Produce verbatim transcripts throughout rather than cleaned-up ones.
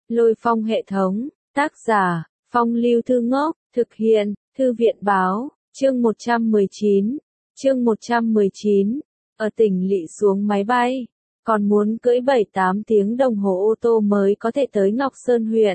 Lôi Phong hệ thống, tác giả, Phong Lưu Thư Ngốc, thực hiện, Thư viện Báo, chương một trăm mười chín, chương một trăm mười chín, ở tỉnh lỵ xuống máy bay, còn muốn cưỡi bảy tám tiếng đồng hồ ô tô mới có thể tới Ngọc Sơn huyện.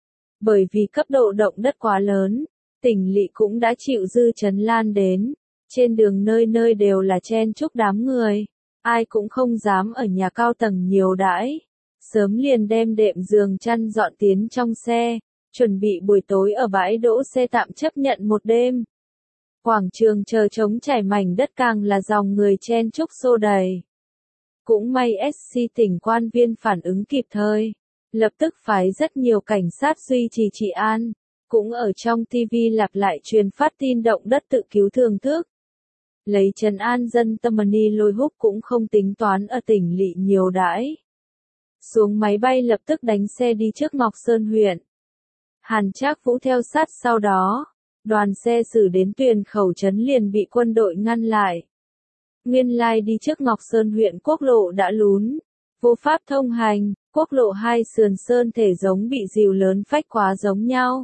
Bởi vì cấp độ động đất quá lớn, tỉnh lỵ cũng đã chịu dư chấn lan đến, trên đường nơi nơi đều là chen chúc đám người, ai cũng không dám ở nhà cao tầng nhiều đãi. Sớm liền đem đệm giường chăn dọn tiến trong xe, chuẩn bị buổi tối ở bãi đỗ xe tạm chấp nhận một đêm. Quảng trường chờ trống trải mảnh đất càng là dòng người chen chúc xô đầy. Cũng may ét xê tỉnh quan viên phản ứng kịp thời, lập tức phái rất nhiều cảnh sát duy trì trị an, cũng ở trong ti vi lặp lại truyền phát tin động đất tự cứu thương thức. Lấy trấn an dân tâm ni Lôi Húc cũng không tính toán ở tỉnh lỵ nhiều đãi. Xuống máy bay lập tức đánh xe đi trước Ngọc Sơn huyện. Hàn Trác Vũ theo sát sau đó, đoàn xe xử đến Tuyền Khẩu trấn liền bị quân đội ngăn lại. Nguyên lai đi trước Ngọc Sơn huyện quốc lộ đã lún, vô pháp thông hành, quốc lộ hai sườn sơn thể giống bị dìu lớn phách quá giống nhau.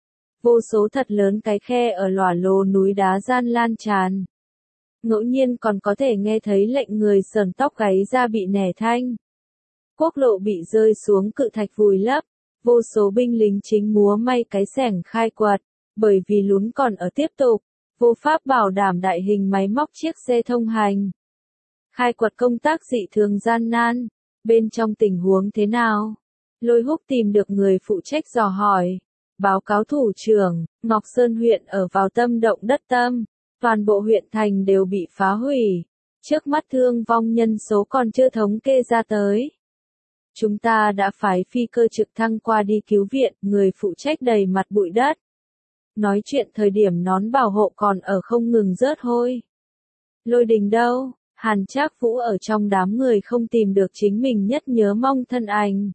Vô số thật lớn cái khe ở lòa lồ núi đá gian lan tràn. Ngẫu nhiên còn có thể nghe thấy lệnh người sờn tóc gáy ra bị nẻ thanh. Quốc lộ bị rơi xuống cự thạch vùi lấp, vô số binh lính chính múa may cái xẻng khai quật, bởi vì lún còn ở tiếp tục, vô pháp bảo đảm đại hình máy móc chiếc xe thông hành. Khai quật công tác dị thường gian nan, bên trong tình huống thế nào? Lôi Húc tìm được người phụ trách dò hỏi, báo cáo thủ trưởng, Ngọc Sơn huyện ở vào tâm động đất tâm, toàn bộ huyện thành đều bị phá hủy, trước mắt thương vong nhân số còn chưa thống kê ra tới. Chúng ta đã phái phi cơ trực thăng qua đi cứu viện, người phụ trách đầy mặt bụi đất. Nói chuyện thời điểm nón bảo hộ còn ở không ngừng rớt hôi. Lôi Đình đâu? Hàn Trác Vũ ở trong đám người không tìm được chính mình nhất nhớ mong thân ảnh.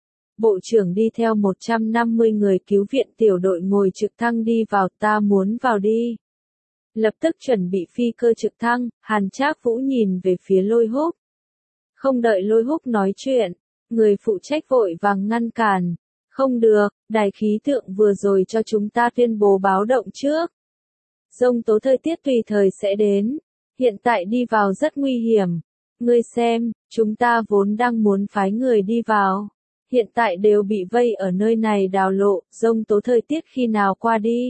Bộ trưởng đi theo một trăm năm mươi người cứu viện tiểu đội ngồi trực thăng đi vào, ta muốn vào đi. Lập tức chuẩn bị phi cơ trực thăng, Hàn Trác Vũ nhìn về phía Lôi Húc. Không đợi Lôi Húc nói chuyện, người phụ trách vội vàng ngăn cản. Không được, đài khí tượng vừa rồi cho chúng ta tuyên bố báo động trước. Giông tố thời tiết tùy thời sẽ đến. Hiện tại đi vào rất nguy hiểm. Ngươi xem, chúng ta vốn đang muốn phái người đi vào. Hiện tại đều bị vây ở nơi này đào lộ, giông tố thời tiết khi nào qua đi.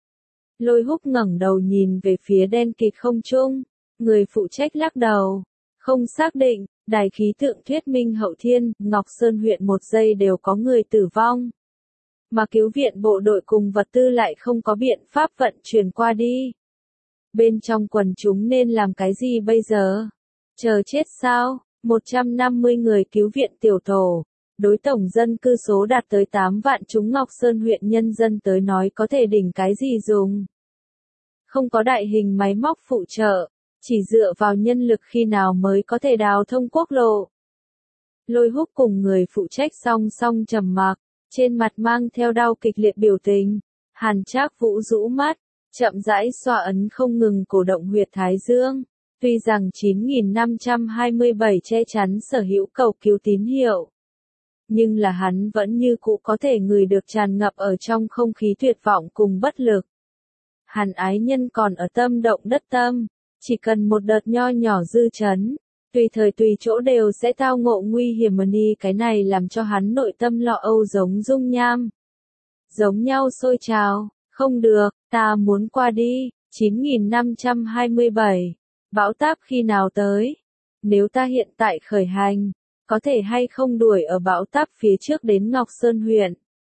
Lôi Húc ngẩng đầu nhìn về phía đen kịt không trung. Người phụ trách lắc đầu. Không xác định. Đài khí tượng thuyết minh Hậu Thiên, Ngọc Sơn huyện một giây đều có người tử vong. Mà cứu viện bộ đội cùng vật tư lại không có biện pháp vận chuyển qua đi. Bên trong quần chúng nên làm cái gì bây giờ? Chờ chết sao? một trăm năm mươi người cứu viện tiểu tổ. Đối tổng dân cư số đạt tới tám vạn chúng Ngọc Sơn huyện nhân dân tới nói có thể đỉnh cái gì dùng. Không có đại hình máy móc phụ trợ. Chỉ dựa vào nhân lực khi nào mới có thể đào thông quốc lộ. Lôi Húc cùng người phụ trách song song trầm mặc, trên mặt mang theo đau kịch liệt biểu tình. Hàn Trác Vũ rũ mắt, chậm rãi xoa ấn không ngừng cổ động huyệt thái dương. Tuy rằng chín nghìn năm trăm hai mươi bảy che chắn sở hữu cầu cứu tín hiệu, nhưng là hắn vẫn như cũ có thể ngửi được tràn ngập ở trong không khí tuyệt vọng cùng bất lực. Hàn ái nhân còn ở tâm động đất tâm. Chỉ cần một đợt nho nhỏ dư chấn, tùy thời tùy chỗ đều sẽ tao ngộ nguy hiểm mà ni cái này làm cho hắn nội tâm lo âu giống dung nham. Giống nhau sôi trào, không được, ta muốn qua đi, chín nghìn năm trăm hai mươi bảy, bão táp khi nào tới? Nếu ta hiện tại khởi hành, có thể hay không đuổi ở bão táp phía trước đến Ngọc Sơn huyện?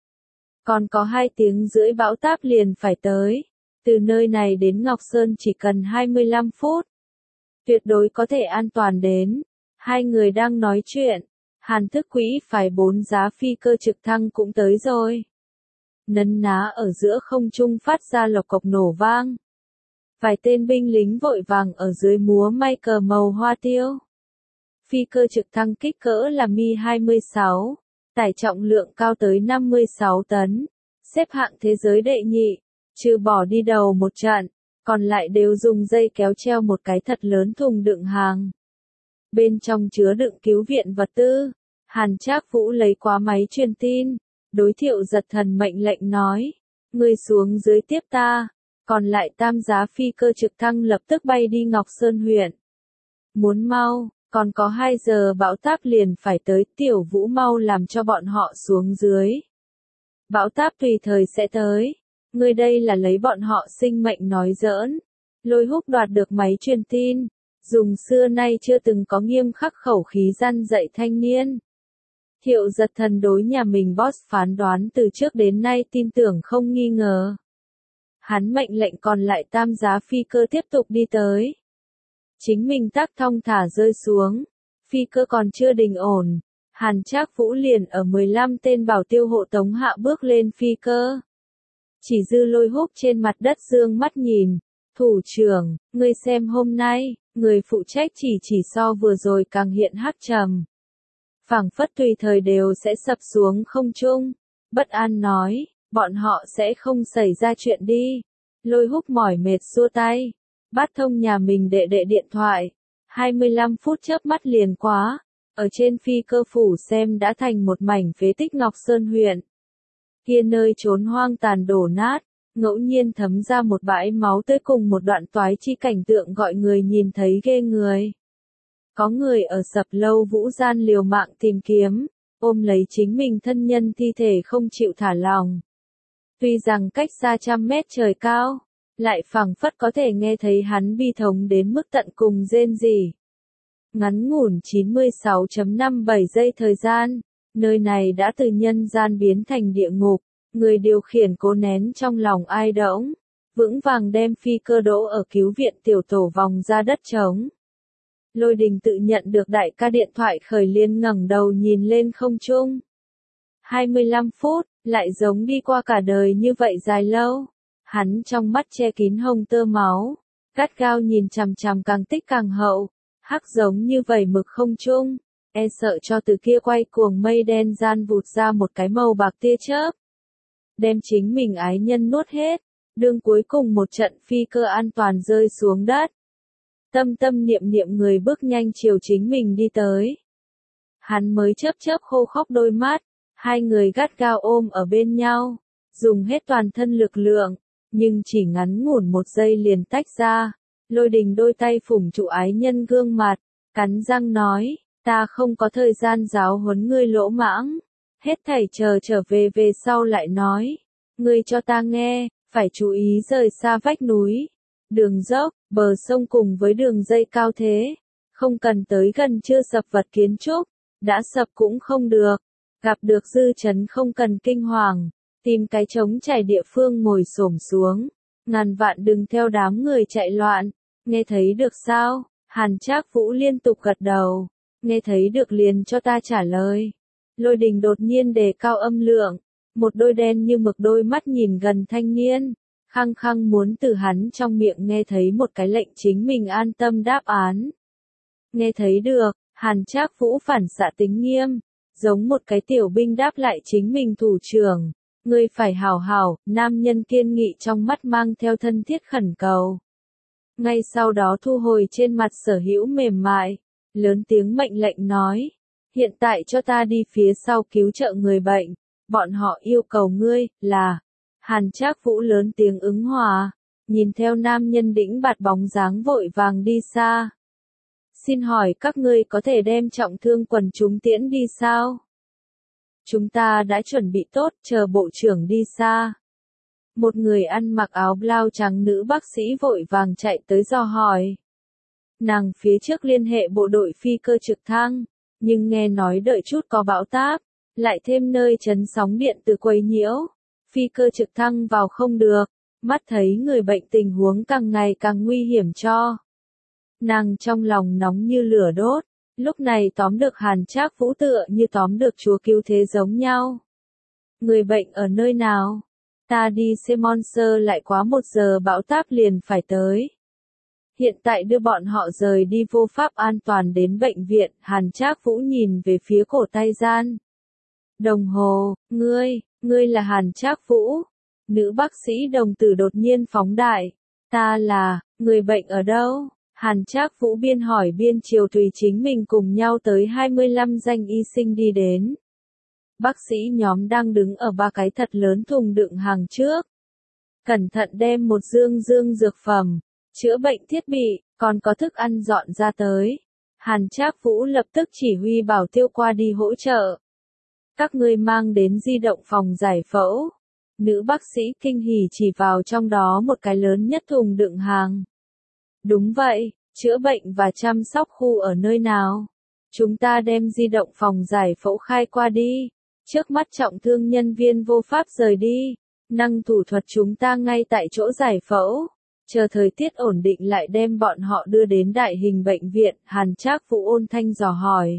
Còn có hai tiếng rưỡi bão táp liền phải tới. Từ nơi này đến Ngọc Sơn chỉ cần hai mươi lăm phút. Tuyệt đối có thể an toàn đến. Hai người đang nói chuyện. Hàn Thức Quỹ phải bốn giá phi cơ trực thăng cũng tới rồi. Nấn ná ở giữa không trung phát ra lộc cộc nổ vang. Vài tên binh lính vội vàng ở dưới múa may cờ màu hoa tiêu. Phi cơ trực thăng kích cỡ là Mi hai mươi sáu. Tải trọng lượng cao tới năm mươi sáu tấn. Xếp hạng thế giới đệ nhị. Trừ bỏ đi đầu một trận, còn lại đều dùng dây kéo treo một cái thật lớn thùng đựng hàng. Bên trong chứa đựng cứu viện vật tư. Hàn Trác Vũ lấy qua máy truyền tin, đối Thiệu Giật Thần mệnh lệnh nói, ngươi xuống dưới tiếp ta, còn lại tam giá phi cơ trực thăng lập tức bay đi Ngọc Sơn huyện. Muốn mau, còn có hai giờ bão táp liền phải tới, Tiểu Vũ mau làm cho bọn họ xuống dưới. Bão táp tùy thời sẽ tới, ngươi đây là lấy bọn họ sinh mệnh nói giỡn. Lôi Húc đoạt được máy truyền tin, dùng xưa nay chưa từng có nghiêm khắc khẩu khí răn dạy thanh niên. Thiệu Giật Thần đối nhà mình boss phán đoán từ trước đến nay tin tưởng không nghi ngờ. Hắn mệnh lệnh còn lại tam giá phi cơ tiếp tục đi tới. Chính mình tác thong thả rơi xuống, phi cơ còn chưa đình ổn, Hàn Trác Vũ liền ở mười lăm tên bảo tiêu hộ tống hạ bước lên phi cơ. Chỉ dư Lôi Húc trên mặt đất dương mắt nhìn, thủ trưởng, ngươi xem hôm nay, người phụ trách chỉ chỉ so vừa rồi càng hiện hắc trầm. Phảng phất tùy thời đều sẽ sập xuống không trung. Bất an nói, bọn họ sẽ không xảy ra chuyện đi. Lôi Húc mỏi mệt xua tay, bắt thông nhà mình đệ đệ điện thoại. hai mươi lăm phút chớp mắt liền quá, ở trên phi cơ phủ xem đã thành một mảnh phế tích Ngọc Sơn huyện. Kia nơi trốn hoang tàn đổ nát, ngẫu nhiên thấm ra một bãi máu tươi cùng một đoạn toái chi cảnh tượng gọi người nhìn thấy ghê người. Có người ở sập lâu vũ gian liều mạng tìm kiếm, ôm lấy chính mình thân nhân thi thể không chịu thả lòng. Tuy rằng cách xa trăm mét trời cao, lại phảng phất có thể nghe thấy hắn bi thống đến mức tận cùng rên rỉ. Ngắn ngủn chín mươi sáu phẩy năm bảy giây thời gian, nơi này đã từ nhân gian biến thành địa ngục, người điều khiển cố nén trong lòng ai đỗng, vững vàng đem phi cơ đỗ ở cứu viện tiểu tổ vòng ra đất trống. Lôi Đình tự nhận được đại ca điện thoại khởi liên ngẩng đầu nhìn lên không trung. hai mươi lăm phút, lại giống đi qua cả đời như vậy dài lâu. Hắn trong mắt che kín hồng tơ máu, gắt gao nhìn chằm chằm càng tích càng hậu, hắc giống như vẩy mực không trung, e sợ cho từ kia quay cuồng mây đen gian vụt ra một cái màu bạc tia chớp. Đem chính mình ái nhân nuốt hết, đương cuối cùng một trận phi cơ an toàn rơi xuống đất. Tâm tâm niệm niệm người bước nhanh chiều chính mình đi tới. Hắn mới chớp chớp khô khốc đôi mắt, hai người gắt gao ôm ở bên nhau, dùng hết toàn thân lực lượng, nhưng chỉ ngắn ngủn một giây liền tách ra. Lôi Đình đôi tay phủng trụ ái nhân gương mặt, cắn răng nói, ta không có thời gian giáo huấn ngươi lỗ mãng, hết thảy chờ trở về về sau lại nói. Ngươi cho ta nghe, phải chú ý rời xa vách núi, đường dốc, bờ sông cùng với đường dây cao thế, không cần tới gần chưa sập vật kiến trúc, đã sập cũng không được, gặp được dư chấn không cần kinh hoàng, tìm cái trống trải địa phương ngồi xổm xuống, ngàn vạn đừng theo đám người chạy loạn, nghe thấy được sao? Hàn Trác Vũ liên tục gật đầu, nghe thấy được liền cho ta trả lời. Lôi Đình đột nhiên đề cao âm lượng, một đôi đen như mực đôi mắt nhìn gần thanh niên, khăng khăng muốn từ hắn trong miệng nghe thấy một cái lệnh chính mình an tâm đáp án. Nghe thấy được, Hàn Trác Vũ phản xạ tính nghiêm, giống một cái tiểu binh đáp lại chính mình thủ trưởng. Ngươi phải hảo hảo, nam nhân kiên nghị trong mắt mang theo thân thiết khẩn cầu. Ngay sau đó thu hồi trên mặt sở hữu mềm mại, lớn tiếng mệnh lệnh nói, hiện tại cho ta đi phía sau cứu trợ người bệnh, bọn họ yêu cầu ngươi, là. Hàn Trác Vũ lớn tiếng ứng hòa, nhìn theo nam nhân đĩnh bạt bóng dáng vội vàng đi xa. Xin hỏi các ngươi có thể đem trọng thương quần chúng tiễn đi sao? Chúng ta đã chuẩn bị tốt, chờ bộ trưởng đi xa. Một người ăn mặc áo blau trắng nữ bác sĩ vội vàng chạy tới dò hỏi. Nàng phía trước liên hệ bộ đội phi cơ trực thăng, nhưng nghe nói đợi chút có bão táp, lại thêm nơi chấn sóng điện từ quấy nhiễu, phi cơ trực thăng vào không được, mắt thấy người bệnh tình huống càng ngày càng nguy hiểm cho. Nàng trong lòng nóng như lửa đốt, lúc này tóm được Hàn Trác Vũ tựa như tóm được chúa cứu thế giống nhau. Người bệnh ở nơi nào? Ta đi xe Monster lại quá một giờ bão táp liền phải tới. Hiện tại đưa bọn họ rời đi vô pháp an toàn đến bệnh viện. Hàn Trác Vũ nhìn về phía cổ tay gian. Đồng hồ, ngươi, ngươi là Hàn Trác Vũ. Nữ bác sĩ đồng tử đột nhiên phóng đại. Ta là, người bệnh ở đâu? Hàn Trác Vũ biên hỏi biên chiều tùy chính mình cùng nhau tới hai mươi lăm danh y sinh đi đến. Bác sĩ nhóm đang đứng ở ba cái thật lớn thùng đựng hàng trước. Cẩn thận đem một dương dương dược phẩm, chữa bệnh thiết bị, còn có thức ăn dọn ra tới. Hàn Trác Vũ lập tức chỉ huy bảo tiêu qua đi hỗ trợ. Các ngươi mang đến di động phòng giải phẫu. Nữ bác sĩ kinh hỉ chỉ vào trong đó một cái lớn nhất thùng đựng hàng. Đúng vậy, chữa bệnh và chăm sóc khu ở nơi nào? Chúng ta đem di động phòng giải phẫu khai qua đi. Trước mắt trọng thương nhân viên vô pháp rời đi. Năng thủ thuật chúng ta ngay tại chỗ giải phẫu. Chờ thời tiết ổn định lại đem bọn họ đưa đến đại hình bệnh viện. Hàn Trác Vũ ôn thanh dò hỏi.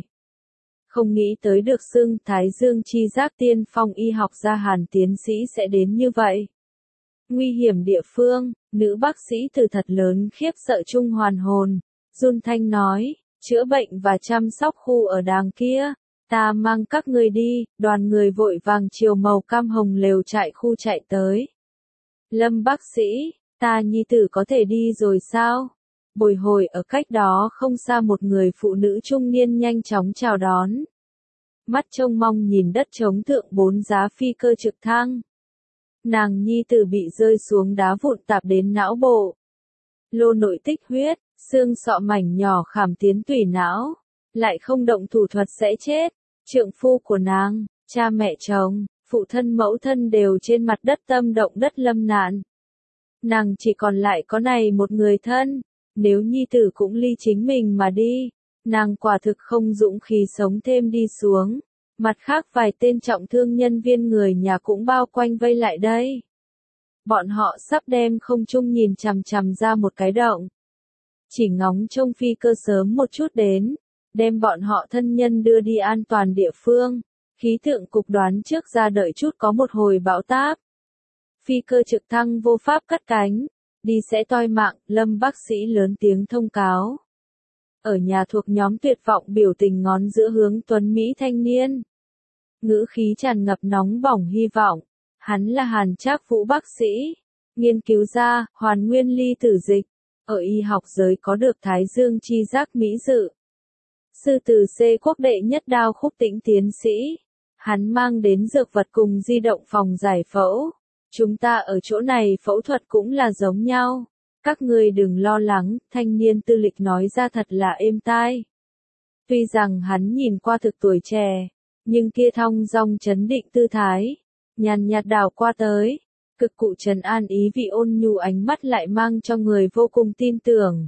Không nghĩ tới được xưng Thái Dương chi giác tiên phong y học gia Hàn tiến sĩ sẽ đến như vậy. Nguy hiểm địa phương, nữ bác sĩ từ thật lớn khiếp sợ chung hoàn hồn. Run thanh nói, chữa bệnh và chăm sóc khu ở đàng kia. Ta mang các người đi, đoàn người vội vàng chiều màu cam hồng lều trại khu chạy tới. Lâm bác sĩ, ta nhi tử có thể đi rồi sao? Bồi hồi ở cách đó không xa một người phụ nữ trung niên nhanh chóng chào đón. Mắt trông mong nhìn đất trống thượng bốn giá phi cơ trực thăng. Nàng nhi tử bị rơi xuống đá vụn tạp đến não bộ. Lô nội tích huyết, xương sọ mảnh nhỏ khảm tiến tủy não. Lại không động thủ thuật sẽ chết. Trượng phu của nàng, cha mẹ chồng, phụ thân mẫu thân đều trên mặt đất tâm động đất lâm nạn. Nàng chỉ còn lại có này một người thân. Nếu nhi tử cũng ly chính mình mà đi, nàng quả thực không dũng khí sống thêm đi xuống. Mặt khác vài tên trọng thương nhân viên người nhà cũng bao quanh vây lại đây. Bọn họ sắp đem không trung nhìn chằm chằm ra một cái động. Chỉ ngóng trông phi cơ sớm một chút đến, đem bọn họ thân nhân đưa đi an toàn địa phương. Khí tượng cục đoán trước ra đợi chút có một hồi bão táp. Phi cơ trực thăng vô pháp cất cánh. Đi sẽ toi mạng, Lâm bác sĩ lớn tiếng thông cáo. Ở nhà thuộc nhóm tuyệt vọng biểu tình ngón giữa hướng tuấn Mỹ thanh niên. Ngữ khí tràn ngập nóng bỏng hy vọng. Hắn là Hàn Trác Vũ bác sĩ. Nghiên cứu ra, hoàn nguyên ly tử dịch. Ở y học giới có được Thái Dương chi giác mỹ dự. Sư tử C quốc đệ nhất đao khúc tĩnh tiến sĩ. Hắn mang đến dược vật cùng di động phòng giải phẫu. Chúng ta ở chỗ này phẫu thuật cũng là giống nhau. Các ngươi đừng lo lắng, thanh niên tư lịch nói ra thật là êm tai. Tuy rằng hắn nhìn qua thực tuổi trẻ, nhưng kia thong dong chấn định tư thái, nhàn nhạt đảo qua tới, cực cụ trấn an ý vị ôn nhu ánh mắt lại mang cho người vô cùng tin tưởng.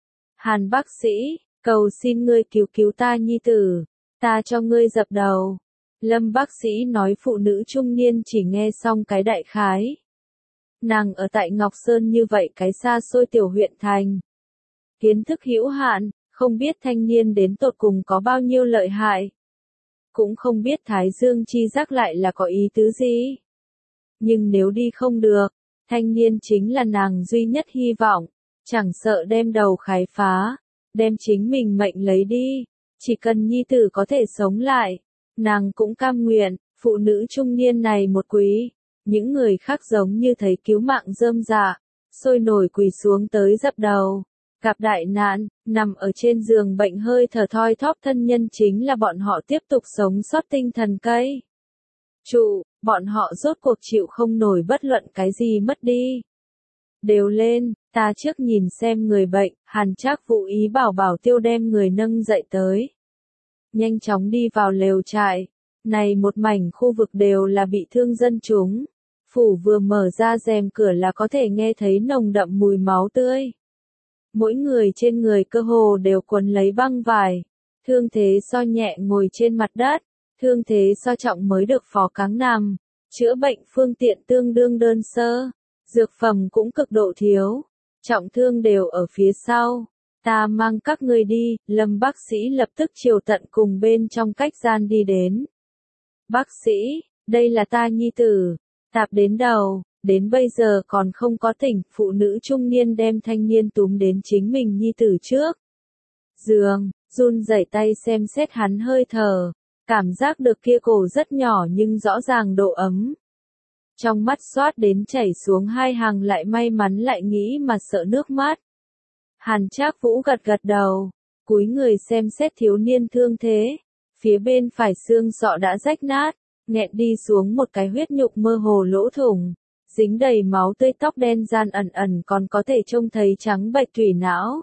Hàn bác sĩ, cầu xin ngươi cứu cứu ta nhi tử, ta cho ngươi dập đầu. Lâm bác sĩ nói phụ nữ trung niên chỉ nghe xong cái đại khái. Nàng ở tại Ngọc Sơn như vậy cái xa xôi tiểu huyện thành. Kiến thức hữu hạn, không biết thanh niên đến tột cùng có bao nhiêu lợi hại. Cũng không biết Thái Dương chi giác lại là có ý tứ gì. Nhưng nếu đi không được, thanh niên chính là nàng duy nhất hy vọng. Chẳng sợ đem đầu khái phá, đem chính mình mệnh lấy đi. Chỉ cần nhi tử có thể sống lại. Nàng cũng cam nguyện, phụ nữ trung niên này một quý, những người khác giống như thấy cứu mạng rơm rạ, sôi nổi quỳ xuống tới dập đầu. Gặp đại nạn, nằm ở trên giường bệnh hơi thở thoi thóp thân nhân chính là bọn họ tiếp tục sống sót tinh thần cây. Trụ, bọn họ rốt cuộc chịu không nổi bất luận cái gì mất đi. Đều lên, ta trước nhìn xem người bệnh, Hàn Trác Vũ ý bảo bảo tiêu đem người nâng dậy tới. Nhanh chóng đi vào lều trại. Này một mảnh khu vực đều là bị thương dân chúng. Phủ vừa mở ra rèm cửa là có thể nghe thấy nồng đậm mùi máu tươi. Mỗi người trên người cơ hồ đều quấn lấy băng vải. Thương thế so nhẹ ngồi trên mặt đất. Thương thế so trọng mới được phó cáng nằm. Chữa bệnh phương tiện tương đương đơn sơ. Dược phẩm cũng cực độ thiếu. Trọng thương đều ở phía sau. Ta mang các ngươi đi, Lâm bác sĩ lập tức chiều tận cùng bên trong cách gian đi đến. Bác sĩ, đây là ta nhi tử, tạp đến đầu, đến bây giờ còn không có tỉnh, phụ nữ trung niên đem thanh niên túm đến chính mình nhi tử trước. Giường, run rẩy tay xem xét hắn hơi thở, cảm giác được kia cổ rất nhỏ nhưng rõ ràng độ ấm. Trong mắt xoát đến chảy xuống hai hàng lại may mắn lại nghĩ mà sợ nước mắt. Hàn Trác Vũ gật gật đầu, cúi người xem xét thiếu niên thương thế. Phía bên phải xương sọ đã rách nát, nghẹn đi xuống một cái huyết nhục mơ hồ lỗ thủng, dính đầy máu tươi, tóc đen gian ẩn ẩn còn có thể trông thấy trắng bệch thủy não.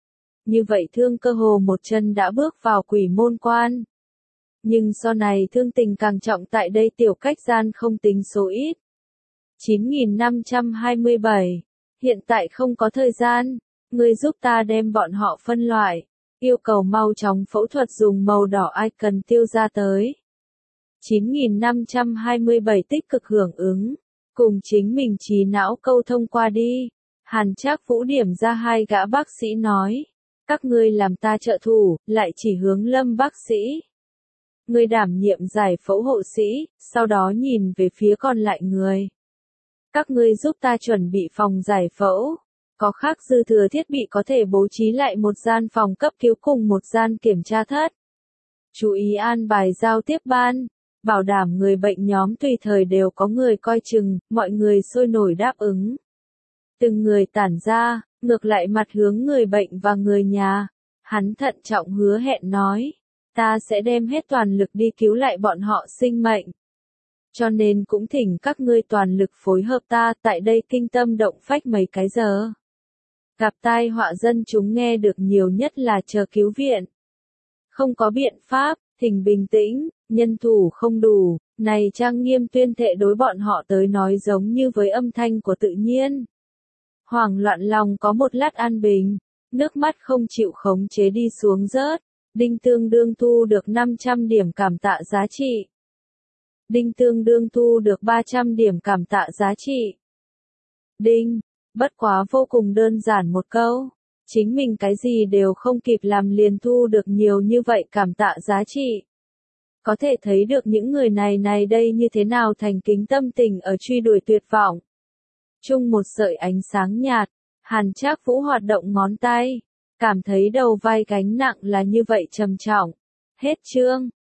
Như vậy thương cơ hồ một chân đã bước vào quỷ môn quan. Nhưng sau này thương tình càng trọng, tại đây tiểu cách gian không tính số ít. chín nghìn năm trăm hai mươi bảy. Hiện tại không có thời gian, ngươi giúp ta đem bọn họ phân loại, yêu cầu mau chóng phẫu thuật dùng màu đỏ ai cần tiêu ra tới. chín nghìn năm trăm hai mươi bảy tích cực hưởng ứng, cùng chính mình trí não câu thông qua đi. Hàn Trác Vũ điểm ra hai gã bác sĩ nói, các ngươi làm ta trợ thủ, lại chỉ hướng Lâm bác sĩ. Ngươi đảm nhiệm giải phẫu hộ sĩ, sau đó nhìn về phía còn lại người. Các ngươi giúp ta chuẩn bị phòng giải phẫu, có khác dư thừa thiết bị có thể bố trí lại một gian phòng cấp cứu cùng một gian kiểm tra thất. Chú ý an bài giao tiếp ban, bảo đảm người bệnh nhóm tùy thời đều có người coi chừng, mọi người sôi nổi đáp ứng. Từng người tản ra, ngược lại mặt hướng người bệnh và người nhà. Hắn thận trọng hứa hẹn nói, ta sẽ đem hết toàn lực đi cứu lại bọn họ sinh mệnh. Cho nên cũng thỉnh các ngươi toàn lực phối hợp ta, tại đây kinh tâm động phách mấy cái giờ. Gặp tai họa dân chúng nghe được nhiều nhất là chờ cứu viện. Không có biện pháp, thỉnh bình tĩnh, nhân thủ không đủ, này trang nghiêm tuyên thệ đối bọn họ tới nói giống như với âm thanh của tự nhiên. Hoảng loạn lòng có một lát an bình, nước mắt không chịu khống chế đi xuống rớt. Đinh tương đương thu được năm trăm điểm cảm tạ giá trị. Đinh tương đương thu được ba trăm điểm cảm tạ giá trị. Đinh, bất quá vô cùng đơn giản một câu. Chính mình cái gì đều không kịp làm liền thu được nhiều như vậy cảm tạ giá trị. Có thể thấy được những người này này đây như thế nào thành kính tâm tình ở truy đuổi tuyệt vọng. Chung một sợi ánh sáng nhạt, Hàn Trác Vũ hoạt động ngón tay, cảm thấy đầu vai gánh nặng là như vậy trầm trọng. Hết chương.